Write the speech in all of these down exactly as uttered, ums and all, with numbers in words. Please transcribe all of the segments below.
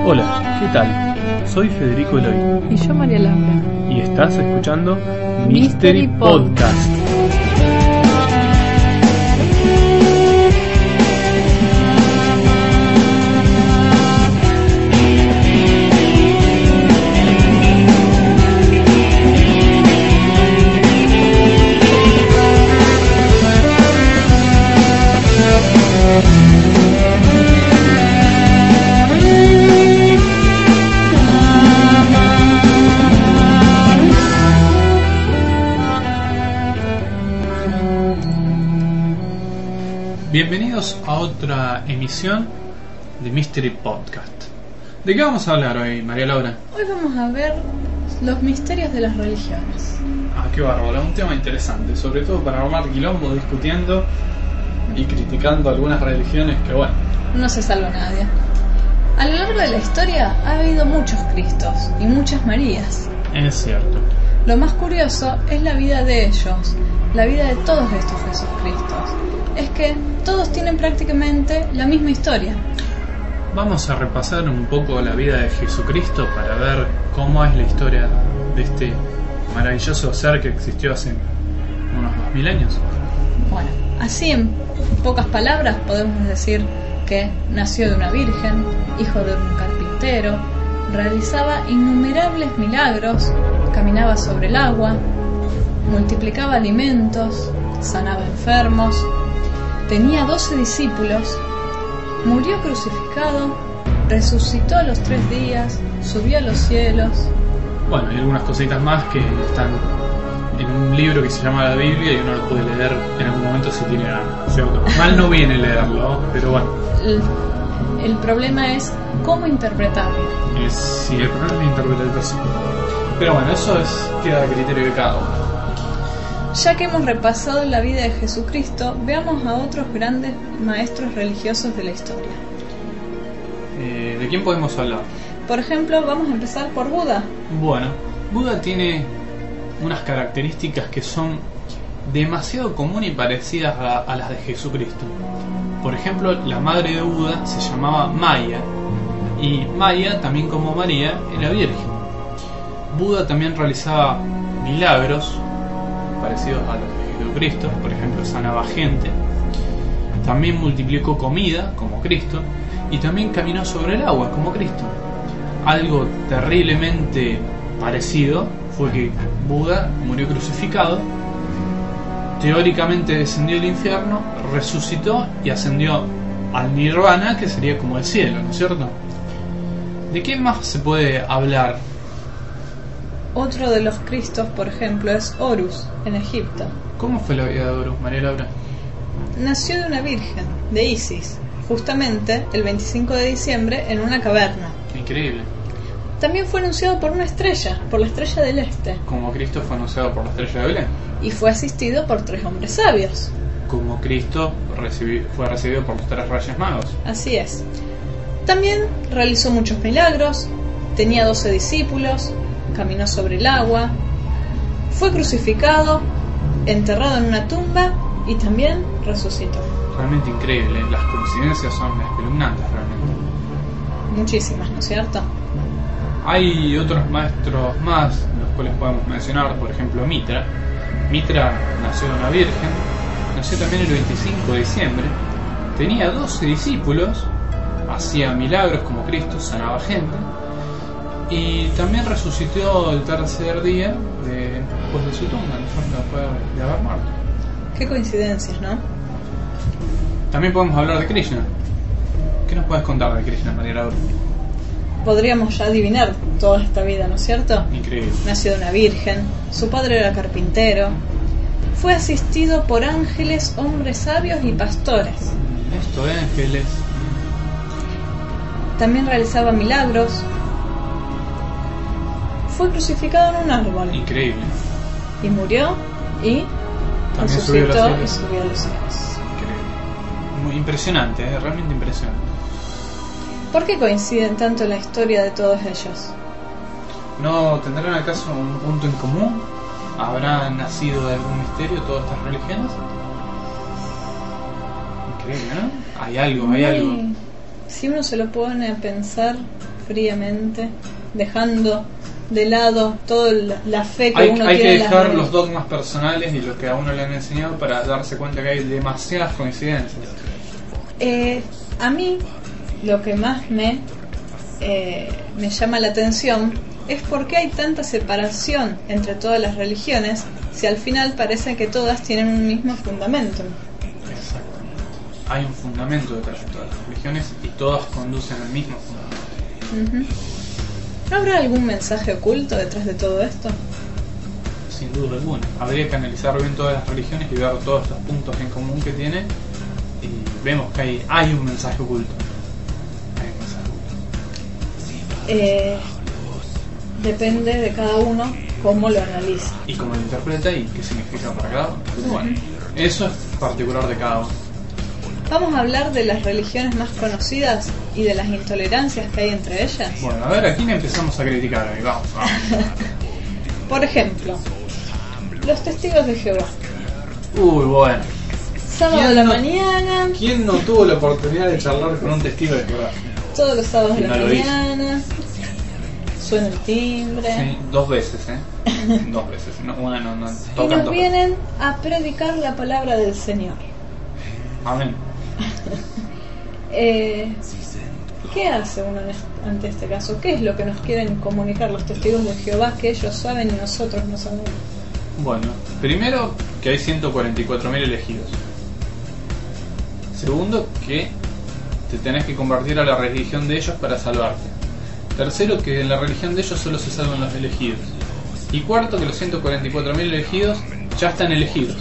Hola, ¿qué tal? Soy Federico Eloy. Y yo María Laura. Y estás escuchando Mystery Mystery Podcast. Bienvenidos a otra emisión de Mystery Podcast. ¿De qué vamos a hablar hoy, María Laura? Hoy vamos a ver los misterios de las religiones. Ah, qué bárbaro, un tema interesante, sobre todo para armar quilombo, discutiendo y criticando algunas religiones que, bueno, no se salva nadie. A lo largo de la historia ha habido muchos Cristos y muchas Marías. es cierto. Lo más curioso es la vida de ellos, la vida de todos estos Jesucristos. Es que todos tienen prácticamente la misma historia. Vamos a repasar un poco la vida de Jesucristo para ver cómo es la historia de este maravilloso ser que existió hace unos dos mil años. Bueno, así en pocas palabras podemos decir que nació de una virgen, hijo de un carpintero, realizaba innumerables milagros, caminaba sobre el agua, multiplicaba alimentos, sanaba enfermos, tenía doce discípulos, murió crucificado, resucitó a los tres días, subió a los cielos. Bueno, hay algunas cositas más que están en un libro que se llama la Biblia y uno lo puede leer en algún momento si tiene ganas, ¿cierto? Mal no viene leerlo, pero bueno. El, el problema es cómo interpretarlo. Es, sí, el problema es la interpretación. Pero bueno, eso es queda a criterio de cada uno. Ya que hemos repasado la vida de Jesucristo, veamos a otros grandes maestros religiosos de la historia. Eh, ¿De quién podemos hablar? Por ejemplo, vamos a empezar por Buda. Bueno, Buda tiene unas características que son demasiado comunes y parecidas a, a las de Jesucristo. Por ejemplo, la madre de Buda se llamaba Maya, y Maya, también como María, era virgen. Buda también realizaba milagros parecidos a los de Jesucristo, por ejemplo, sanaba gente. También multiplicó comida, como Cristo, y también caminó sobre el agua, como Cristo. Algo terriblemente parecido fue que Buda murió crucificado, teóricamente descendió al infierno, resucitó y ascendió al Nirvana, que sería como el cielo, ¿no es cierto? ¿De qué más se puede hablar? Otro de los Cristos, por ejemplo, es Horus, en Egipto. ¿Cómo fue la vida de Horus, María Laura? Nació de una virgen, de Isis, justamente el veinticinco de diciembre en una caverna. Increíble. También fue anunciado por una estrella, por la estrella del este. Como Cristo fue anunciado por la estrella de Belén. Y fue asistido por tres hombres sabios. Como Cristo recibi- fue recibido por los tres reyes magos. Así es. También realizó muchos milagros, tenía doce discípulos, caminó sobre el agua, fue crucificado, enterrado en una tumba y también resucitó. Realmente increíble, las coincidencias son espeluznantes realmente. Muchísimas, ¿no es cierto? Hay otros maestros más, los cuales podemos mencionar, por ejemplo Mitra. Mitra nació de una virgen, nació también el veinticinco de diciembre, tenía doce discípulos, hacía milagros como Cristo, sanaba gente, y también resucitó el tercer día de, después de su tumba, después de haber muerto. Qué coincidencias, ¿no? También podemos hablar de Krishna. ¿Qué nos puedes contar de Krishna, María Laura? Podríamos ya adivinar toda esta vida, ¿no es cierto? Increíble. Nació de una virgen, su padre era carpintero, fue asistido por ángeles, hombres sabios y pastores. Esto, ángeles. También realizaba milagros. Fue crucificado en un árbol. Increíble. Y murió y también subió a los resucitó y cielos. subió a los cielos. Increíble. Muy impresionante, ¿eh? Realmente impresionante. ¿Por qué coinciden tanto la historia de todos ellos? ¿No tendrán acaso un punto en común? ¿Habrán nacido de algún misterio todas estas religiones? Increíble, ¿no? Hay algo, hay algo. Si uno se lo pone a pensar, fríamente, dejando de lado toda la, la fe que hay, uno hay tiene que en dejar las... los dogmas personales y lo que a uno le han enseñado para darse cuenta que hay demasiadas coincidencias. Eh, a mí lo que más me eh, me llama la atención es por qué hay tanta separación entre todas las religiones si al final parece que todas tienen un mismo fundamento. Exactamente. Hay un fundamento detrás de todas las religiones y todas conducen al mismo fundamento. Uh-huh. ¿No habrá algún mensaje oculto detrás de todo esto? Sin duda alguna. Habría que analizar bien todas las religiones y ver todos los puntos en común que tiene y vemos que hay, hay un mensaje oculto. Hay un mensaje oculto. Eh, depende de cada uno cómo lo analiza. Y cómo lo interpreta y qué significa para cada uno. Pero bueno, eso es particular de cada uno. Vamos a hablar de las religiones más conocidas y de las intolerancias que hay entre ellas. Bueno, a ver, ¿a quién empezamos a criticar hoy? Vamos, vamos. Por ejemplo, los testigos de Jehová. Uy, bueno. Sábado a la no, mañana. ¿Quién no tuvo la oportunidad de charlar con un testigo de Jehová? Todos los sábados de no la mañana. Suena el timbre. Sí, dos veces, ¿eh? Dos veces. No, una no, no. Y nos vienen a predicar la palabra del Señor. Amén. eh, ¿Qué hace uno ante este caso? ¿Qué es lo que nos quieren comunicar los testigos de Jehová que ellos saben y nosotros no sabemos? Bueno, primero que hay ciento cuarenta y cuatro mil elegidos. Segundo, que te tenés que convertir a la religión de ellos para salvarte. Tercero, que en la religión de ellos solo se salvan los elegidos. Y cuarto, que los ciento cuarenta y cuatro mil elegidos ya están elegidos.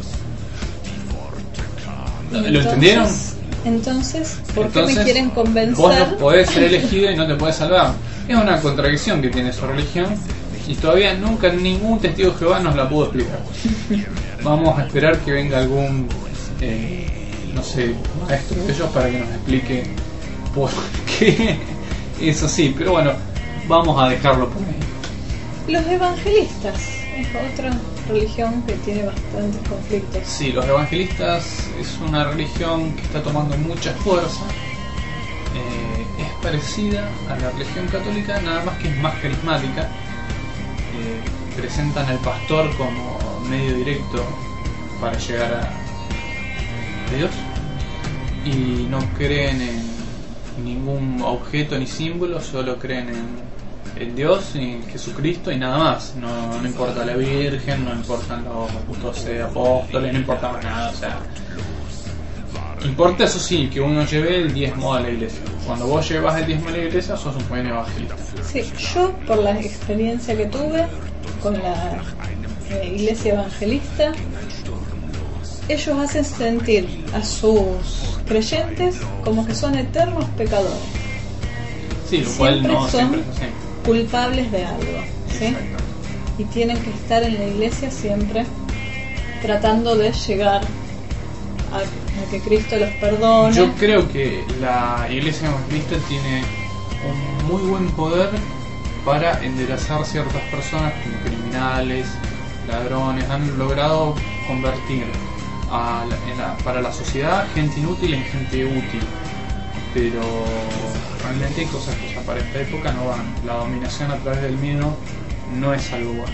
¿Lo entonces, entendieron? Entonces, ¿por entonces, qué me quieren convencer? Vos no podés ser elegido y no te podés salvar. Es una contradicción que tiene su religión y todavía nunca ningún testigo de Jehová nos la pudo explicar. Vamos a esperar que venga algún, eh, no sé, maestro de ellos para que nos explique por qué es así. Pero bueno, vamos a dejarlo por ahí. Los evangelistas es otra religión que tiene bastantes conflictos. Sí, los evangelistas es una religión que está tomando mucha fuerza. Eh, es parecida a la religión católica, nada más que es más carismática. Eh, presentan al pastor como medio directo para llegar a Dios y no creen en ningún objeto ni símbolo, solo creen en en Dios y en Jesucristo y nada más. No, no importa la Virgen, no importan los doce apóstoles, no importa más nada. O sea, importa eso sí, que uno lleve el diezmo a la iglesia. Cuando vos llevas el diezmo a la iglesia, sos un buen evangelista. Sí, yo por la experiencia que tuve con la eh, iglesia evangelista, ellos hacen sentir a sus creyentes como que son eternos pecadores. Sí, lo cual siempre no son siempre es así. Culpables de algo, ¿sí? Y tienen que estar en la iglesia siempre tratando de llegar a, a que Cristo los perdone. Yo creo que la iglesia evangelista tiene un muy buen poder para enderezar ciertas personas como criminales, ladrones. Han logrado convertir a la, en la, para la sociedad gente inútil en gente útil. Pero realmente hay cosas que ya para esta época no van. La dominación a través del miedo no es algo bueno.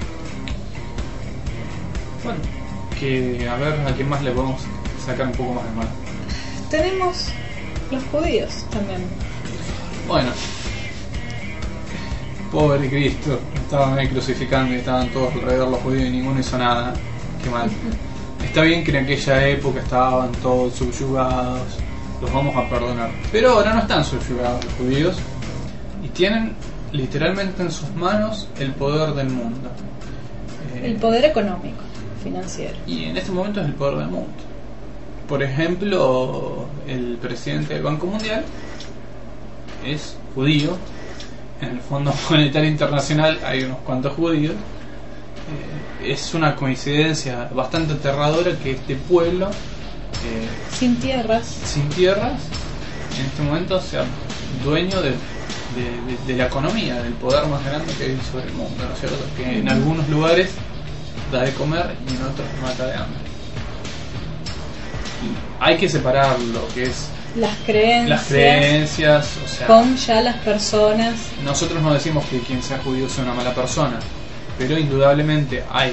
Bueno, que a ver a quién más le podemos sacar un poco más de mal. Tenemos los judíos también. Bueno, pobre Cristo, estaban ahí crucificando y estaban todos alrededor los judíos y ninguno hizo nada. Qué mal. Está bien que en aquella época estaban todos subyugados, los vamos a perdonar. Pero ahora no están subyugados los judíos y tienen literalmente en sus manos el poder del mundo. Eh, el poder económico, financiero. Y en este momento es el poder del mundo. Por ejemplo, el presidente del Banco Mundial es judío. En el Fondo Monetario Internacional hay unos cuantos judíos. Eh, es una coincidencia bastante aterradora que este pueblo Eh, sin tierras sin tierras en este momento sea dueño de, de, de, de la economía, del poder más grande que hay sobre el mundo, ¿no es cierto? Que en algunos lugares da de comer y en otros mata de hambre. Y hay que separar lo que es las creencias, las creencias, o sea, con ya las personas. Nosotros no decimos que quien sea judío sea una mala persona, pero indudablemente hay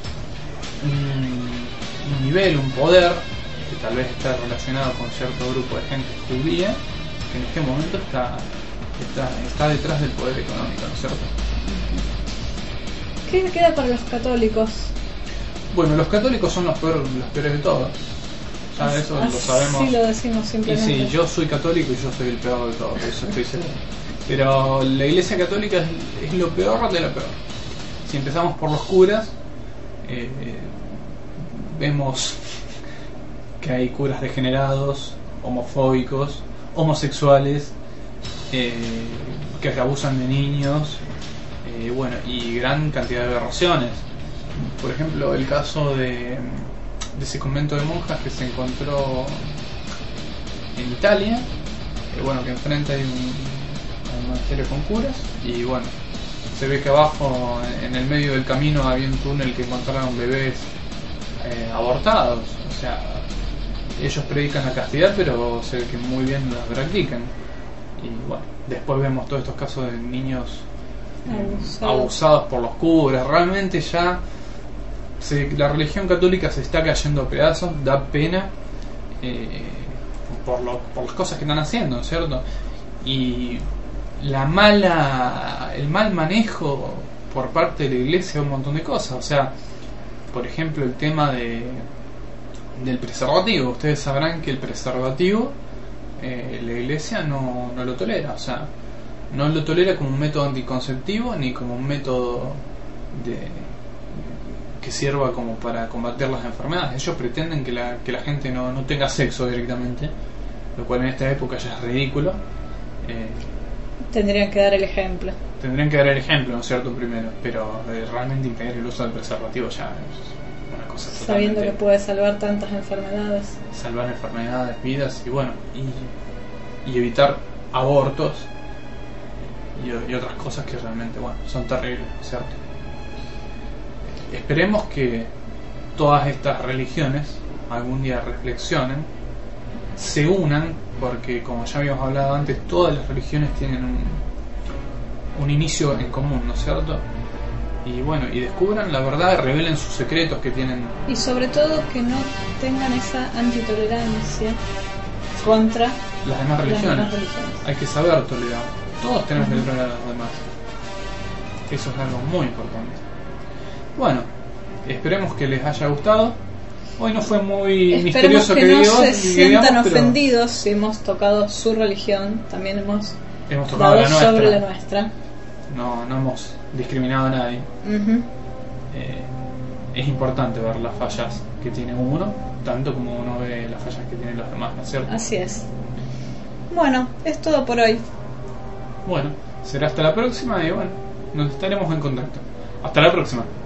un, un nivel, un poder que tal vez está relacionado con cierto grupo de gente judía que en este momento está está, está detrás del poder económico, ¿no es cierto? ¿Qué queda para los católicos? Bueno, los católicos son los peores, los peores de todos. Ya eso Así lo sabemos. Sí, lo decimos Y simplemente. sí, yo soy católico y yo soy el peor de todos, eso estoy seguro. Pero la Iglesia Católica es, es lo peor de lo peor. Si empezamos por los curas, eh, vemos que hay curas degenerados, homofóbicos, homosexuales, eh, que abusan de niños, eh, bueno, y gran cantidad de aberraciones. Por ejemplo, el caso de, de ese convento de monjas que se encontró en Italia, eh, bueno, que enfrente hay un, un monasterio con curas, y bueno, se ve que abajo, en el medio del camino, había un túnel que encontraron bebés eh, abortados. O sea, ellos predican la castidad, pero se ve que muy bien la practican. Y bueno, después vemos todos estos casos de niños eh, abusados. abusados por los curas. Realmente ya se, la religión católica se está cayendo a pedazos, da pena eh, por, lo, por las cosas que están haciendo, ¿cierto? Y la mala, el mal manejo por parte de la iglesia de un montón de cosas. O sea, por ejemplo, el tema de del preservativo. Ustedes sabrán que el preservativo eh, la iglesia no, no lo tolera. O sea, no lo tolera como un método anticonceptivo ni como un método de que sirva como para combatir las enfermedades. Ellos pretenden que la, que la gente no, no tenga sexo directamente, lo cual en esta época ya es ridículo. Eh, Tendrían que dar el ejemplo. Tendrían que dar el ejemplo, ¿no es cierto? Primero, pero eh, realmente impedir el uso del preservativo ya es una cosa totalmente... Sabiendo que puede salvar tantas enfermedades. Salvar enfermedades, vidas y bueno, y, y evitar abortos y, y otras cosas que realmente, bueno, son terribles, ¿cierto? Esperemos que todas estas religiones algún día reflexionen, se unan, porque como ya habíamos hablado antes, todas las religiones tienen un, un inicio en común, ¿no es cierto? Y bueno, y descubran la verdad, revelen sus secretos que tienen. Y sobre todo que no tengan esa antitolerancia contra las demás religiones. Las demás religiones. Hay que saber tolerar. Todos tenemos uh-huh. que tolerar a los demás. Eso es algo muy importante. Bueno, esperemos que les haya gustado. Hoy no fue muy Esperemos misterioso que, que no digo, se sientan digamos, ofendidos si hemos tocado su religión. También hemos, hemos tocado dado la nuestra. sobre la nuestra. No, no hemos discriminado a nadie. Uh-huh. eh, es importante ver las fallas que tiene uno, tanto como uno ve las fallas que tienen los demás, ¿no es cierto? Así es. Bueno, es todo por hoy. Bueno, será hasta la próxima y bueno, nos estaremos en contacto. Hasta la próxima.